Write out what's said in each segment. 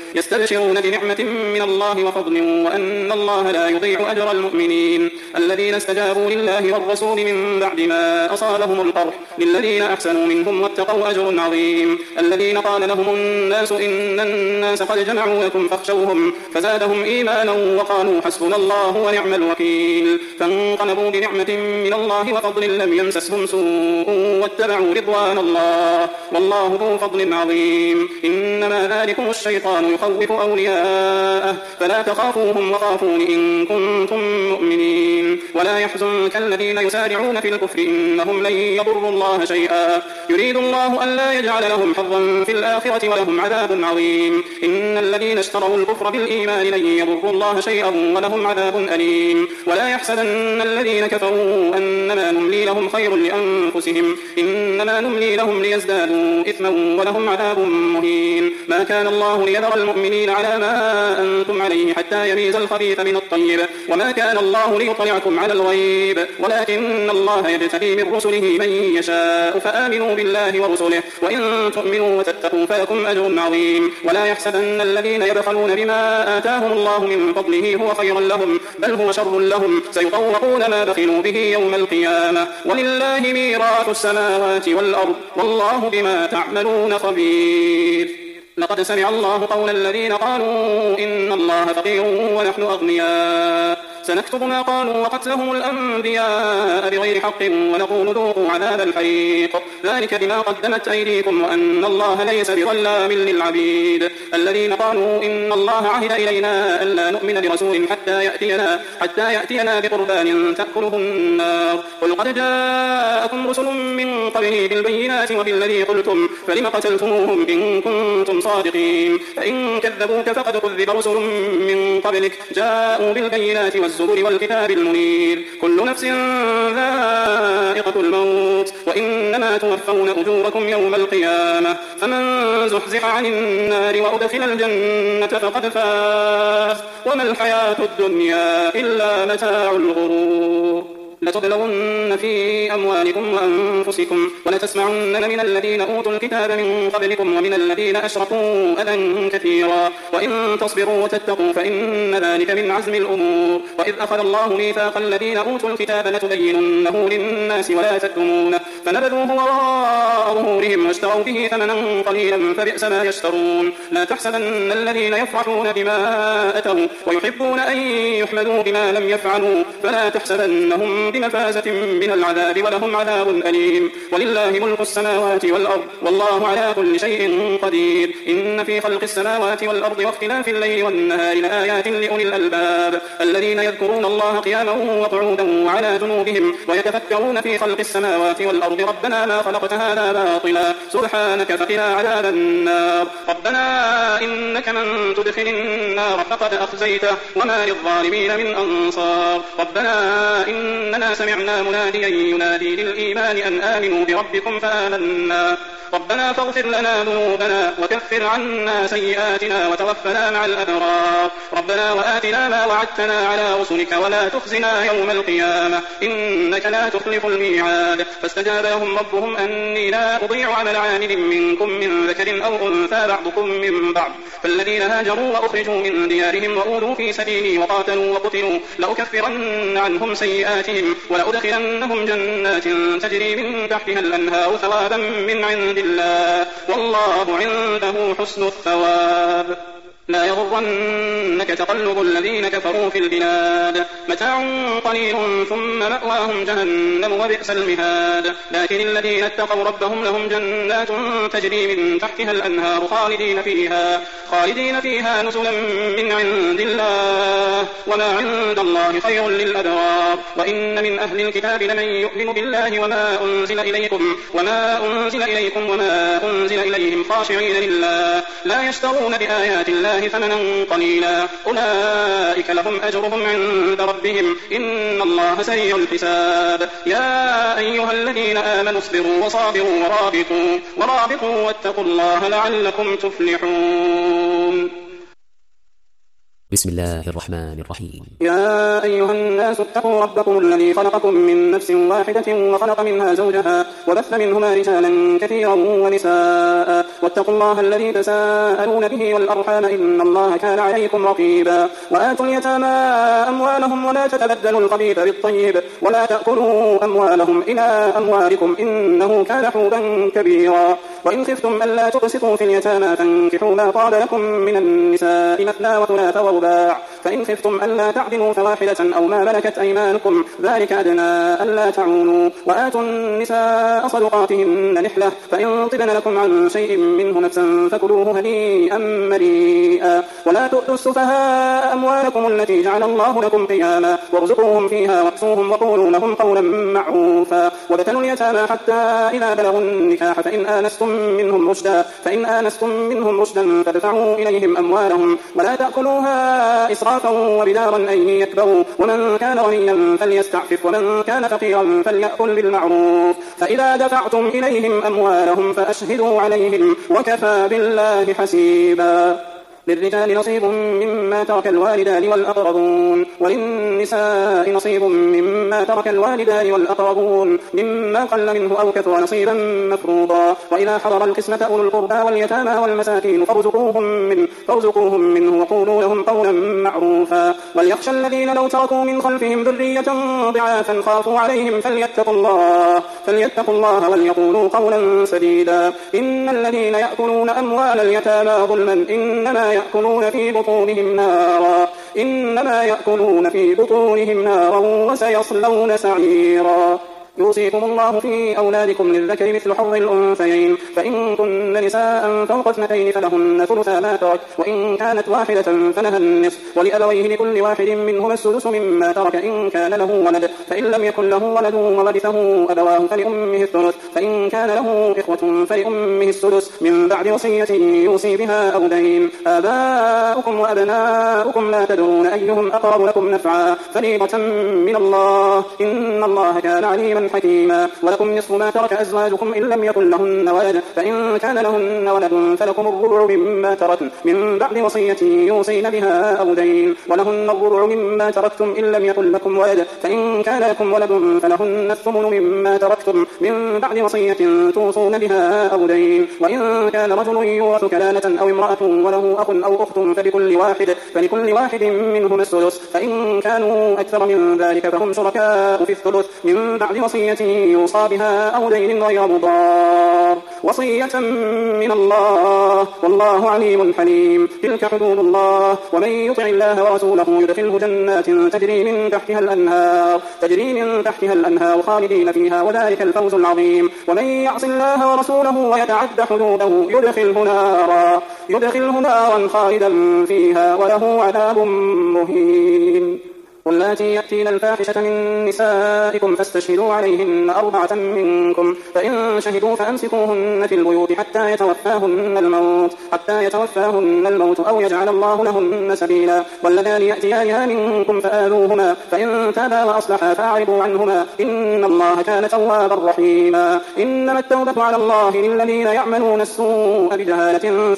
يستبشرون بنعمة من الله وفضل وأن الله لا يضيع أجر المؤمنين. الذين استجابوا لله والرسول من بعد ما أصابهم القرح للذين أحسنوا منهم واتقوا أجر عظيم. الذين قال لهم الناس إن الناس قد جمعوا لكم فاخشوهم فزادهم إيمانا وقالوا حسبنا الله ونعم الوكيل. فانقلبوا بنعمة من الله وفضل لم يمسسهم سوء واتبعوا رضوان الله والله ذو فضل عظيم. إنما ذلكم الشيطان يخوف أولياءه فلا تخافوهم وخافون إن كنتم مؤمنين. ولا يحزنك الذين يسارعون في الكفر إنهم لن يضروا الله شيئا يريد الله ألا يجعل لهم حظا في الآخرة ولهم عذاب عظيم. إن الذين اشتروا الكفر بالإيمان لن يضروا الله شيئا ولهم عذاب أليم. ولا يحسبن الذين كفروا أنما نملي لهم خير لأنفسهم إنما نملي لهم ليزدادوا إثما ولهم عذاب مهين. ما كان الله ليذر المؤمنين على ما أنتم عليه حتى يميز الخبيث من الطيب وما كان الله ليطلعكم على الغيب ولكن الله يجتبي من رسله من يشاء فآمنوا بالله ورسله وإن تؤمنوا وتتقوا فلكم أجر عظيم. ولا يحسبن الذين يبخلون بما آتاهم الله من فضله هو خيرا لهم بل هو شر لهم سيطوقون ما بخلوا به يوم القيامة ولله ميراث السماوات والأرض والله بما تعملون خبير. لقد سمع الله قول الذين قالوا إن الله فقير ونحن أغنياء سنكتب ما قالوا وقتلهم الأنبياء بغير حق ونقول ذوقوا عذاب الحريق ذلك بما قدمت أيديكم وأن الله ليس بظلام للعبيد. الذين قالوا إن الله عهد إلينا ألا نؤمن برسول حتى يأتينا بقربان تأكله النار قل قد جاءكم رسل من قبلي بالبينات وبالذي قلتم فلم قتلتموهم إن كنتم صادقين. فإن كذبوك فقد كذب رسل من قبلك جاءوا بالبينات والزبر والكتاب المنير كل نفس ذائقة الموت وإنما توفون أجوركم يوم القيامة فمن زحزح عن النار وأدخل الجنة فقد فاز وما الحياة الدنيا إلا متاع الغرور. لتبلغن في أموالكم وأنفسكم ولتسمعن من الذين أوتوا الكتاب من قبلكم ومن الذين أشركوا أذى كثيرا وإن تصبروا وتتقوا فإن ذلك من عزم الأمور. وإذ أخذ الله ميثاق الذين أوتوا الكتاب لتبيننه للناس ولا تكتمونه فنبذوه وراء ظهورهم واشتروا به ثمنا قليلا فبئس ما يشترون. لا تحسبن الذين يفرحون بما أتوا ويحبون أن يحمدوا بما لم يفعلوا فلا تحسبنهم بمفازة من العذاب ولهم عذاب أليم. ولله ملك السماوات والأرض والله على كل شيء قدير. إن في خلق السماوات والأرض واختلاف الليل والنهار لآيات لأولي الألباب الذين يذكرون الله قياما وقعودا وعلى جنوبهم ويتفكرون في خلق السماوات والأرض ربنا ما خلقت هذا باطلا سبحانك فقنا عذاب النار. ربنا إنك من تدخل النار فقد أخزيته وما للظالمين من أنصار. ربنا إننا سمعنا مناديا ينادي للإيمان أن آمنوا بربكم فآمنا ربنا فاغفر لنا ذنوبنا وكفر عنا سيئاتنا وتوفنا مع الأبرار. ربنا وآتنا ما وعدتنا على رسلك ولا تخزنا يوم القيامة إنك لا تخلف الميعاد. فاستجاب لهم ربهم أني لا أضيع عمل عامل منكم من ذكر أو أنثى بعضكم من بعض فالذين هاجروا وأخرجوا من ديارهم وأوذوا في سبيلي وقاتلوا وقتلوا لأكفرن عنهم سيئاتهم ولأدخلنهم جنات تجري من تحتها الأنهار ثوابا من عند الله والله عنده حسن الثواب. لا يغرنك تقلب الذين كفروا في البلاد متاع قليل ثم مأواهم جهنم وبئس المهاد. لكن الذين اتقوا ربهم لهم جنات تجري من تحتها الأنهار خالدين فيها نزلا من عند الله وما عند الله خير للأبرار. وإن من أهل الكتاب لمن يؤمن بالله وما أنزل إليكم وما أنزل إليهم خاشعين لله لا يشترون بآيات الله ثمنا قليلا أولئك لهم أجرهم عند ربهم إن الله سريع الحساب. يا أيها الذين آمنوا اصبروا وصابروا ورابطوا واتقوا الله لعلكم تفلحون. بسم الله الرحمن الرحيم. يا أيها الناس اتقوا ربكم الذي خلقكم من نفس واحدة وخلق منها زوجها وبث منهما رجالا كثيرا ونساء واتقوا الله الذي تساءلون به والأرحام إن الله كان عليكم رقيبا. وآتوا اليتامى أموالهم ولا تتبدلوا الخبيث بالطيب ولا تأكلوا أموالهم إلى أموالكم إنه كان حوبا كبيرا. وإن خفتم ألا تقسطوا في اليتامى فانكحوا ما طاب لكم من النساء مثنى وثلاث ورباع فإن خفتم ألا تعدلوا فواحدة أو ما ملكت أيمانكم ذلك أدنى ألا تعونوا. وآتوا النساء صدقاتهن نحلة فإن طبن لكم عن شيء منه نفسا فكلوه هنيئا مريئا. ولا تؤتوا السفهاء أموالكم التي جعل الله لكم قياما وارزقوهم فيها واكسوهم وقولوا لهم قولا معروفا. وابتلوا اليتامى حتى إذا بلغوا النكاح فإن آنستم منهم رشدا فادفعوا إليهم أموالهم ولا تأكلوها إسرافا وبدارا أن يكبروا. ومن كان غنيا فليستعفف ومن كان فقيرا فليأكل بالمعروف. فإذا دفعتم إليهم أموالهم فأشهدوا عليهم وكفى بالله حسيبا. للرجال نصيب مما ترك الوالدان والأقربون وللنساء نصيب مما ترك الوالدان والأقربون مما قل منه أو كثر نصيبا مفروضا. وإذا حضر القسمة أولو القربى واليتامى والمساكين فارزقوهم منه وقولوا لهم قولا معروفا. وليخشى الذين لو تركوا من خلفهم ذرية ضعافا خافوا عليهم فليتقوا الله وليقولوا قولا سديدا. إن الذين يأكلون أموال اليتامى ظلما إنما يأكلون في بطونهم نارا وسيصلون سعيرا. يوصيكم الله في أولادكم للذكر مثل حظ الأنثيين فإن كن نساء فوق 2 فلهن ثلثا ما ترك وإن كانت واحدة فلها النصف ولأبويه لكل واحد منهما السدس مما ترك إن كان له ولد فإن لم يكن له ولد وورثه أبواه فلأمه الثلث فإن كان له إخوة فلأمه السدس من بعد وصية يوصي بها أو دين. آباؤكم وأبناؤكم لا تدرون أيهم أقرب لكم نفعا فريضة من الله إن الله كان عليما حكيما. ولكم نصف ما ترك أزواجكم إن لم يكن لهن ولد فإن كان لهن ولد فلكم الربع مما تركن من بعد وصية يوصين بها أو دين. ولهن الربع مما تركتم إن لم يكن لكم ولد فإن كان لكم ولد فلهن الثمن مما تركتم من بعد وصية توصون بها أو دين. وإن كان رجل يورث كلالة أو امرأة وله أخ أو أخت فلكل واحد منهما السدس فإن كانوا أكثر من ذلك فهم شركاء في الثلث من بعد وصية يوصى بها أو دين غير مضار وصية من الله والله عليم حليم. تلك حدود الله ومن يطع الله ورسوله يدخله جنات تجري من تحتها الأنهار خالدين فيها وذلك الفوز العظيم. ومن يعص الله ورسوله ويتعد حدوده يدخله نارا خالدا فيها وله عذاب مهين. واللاتي يأتين الفاحشة من نسائكم فاستشهدوا عليهن 4 منكم فإن شهدوا فأمسكوهن في البيوت حتى يتوفاهن الموت أو يجعل الله لهن سبيلا. واللذان يأتيانها منكم فآذوهما فإن تابا وأصلحا فأعرضوا عنهما إن الله كان توابا رحيما. إنما التوبة على الله للذين يعملون السوء بجهالة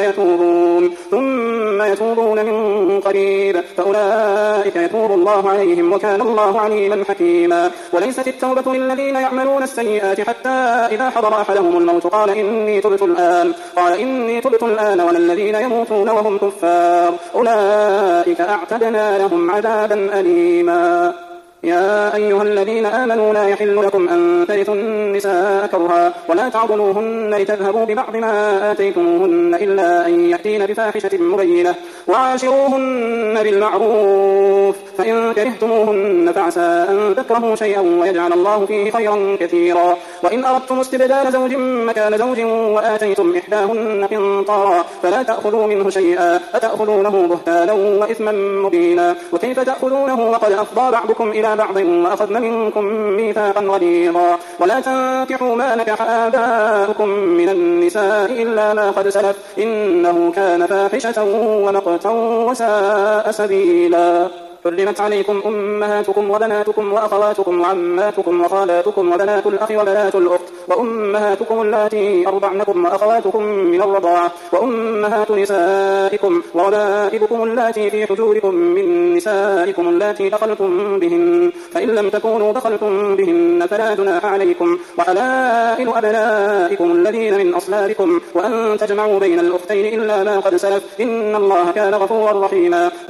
ثم يتوبون من قريب فأولئك يتوب الله عليهم وكان الله عليما حكيما. وليست التوبة للذين يعملون السيئات حتى إذا حضر أحدهم الموت قال إني تبت الآن ولا الذين يموتون وهم كفار أولئك أعتدنا لهم عذابا أليما. يا أيها الذين آمنوا لا يحل لكم أن ترثوا النساء كرها ولا تعضلوهن لتذهبوا ببعض ما آتيتموهن إلا أن يأتين بفاحشة مبينة وعاشروهن بالمعروف فإن كرهتموهن فعسى أن تكرهوا شيئا ويجعل الله فيه خيرا كثيرا. وإن أردتم استبدال زوج مكان زوج وآتيتم إحداهن قنطارا فلا تأخذوا منه شيئا أتأخذونه بهتانا وإثما مبينا. وكيف تأخذونه وقد أفضى بعضكم إلى بعض وأخذن منكم ميثاقا غليظا. ولا تنكحوا ما نكح آباؤكم من النساء إلا ما قد سلف إنه كان فاحشة ومقتا وساء سبيلا. حرمت عليكم أمهاتكم وبناتكم وأخواتكم وعماتكم وخالاتكم وبنات الأخ وبنات الأخت وأمهاتكم اللاتي أرضعنكم وأخواتكم من الرضاعة وأمهات نسائكم وربائبكم اللاتي في حجوركم من نسائكم اللاتي دخلتم بهن، فإن لم تكونوا دخلتم بهن فلا جناح عليكم، وحلائل أبنائكم الذين من أصلابكم، وأن تجمعوا بين الأختين إلا ما قد سلف، إن الله كان غفورا رحيما.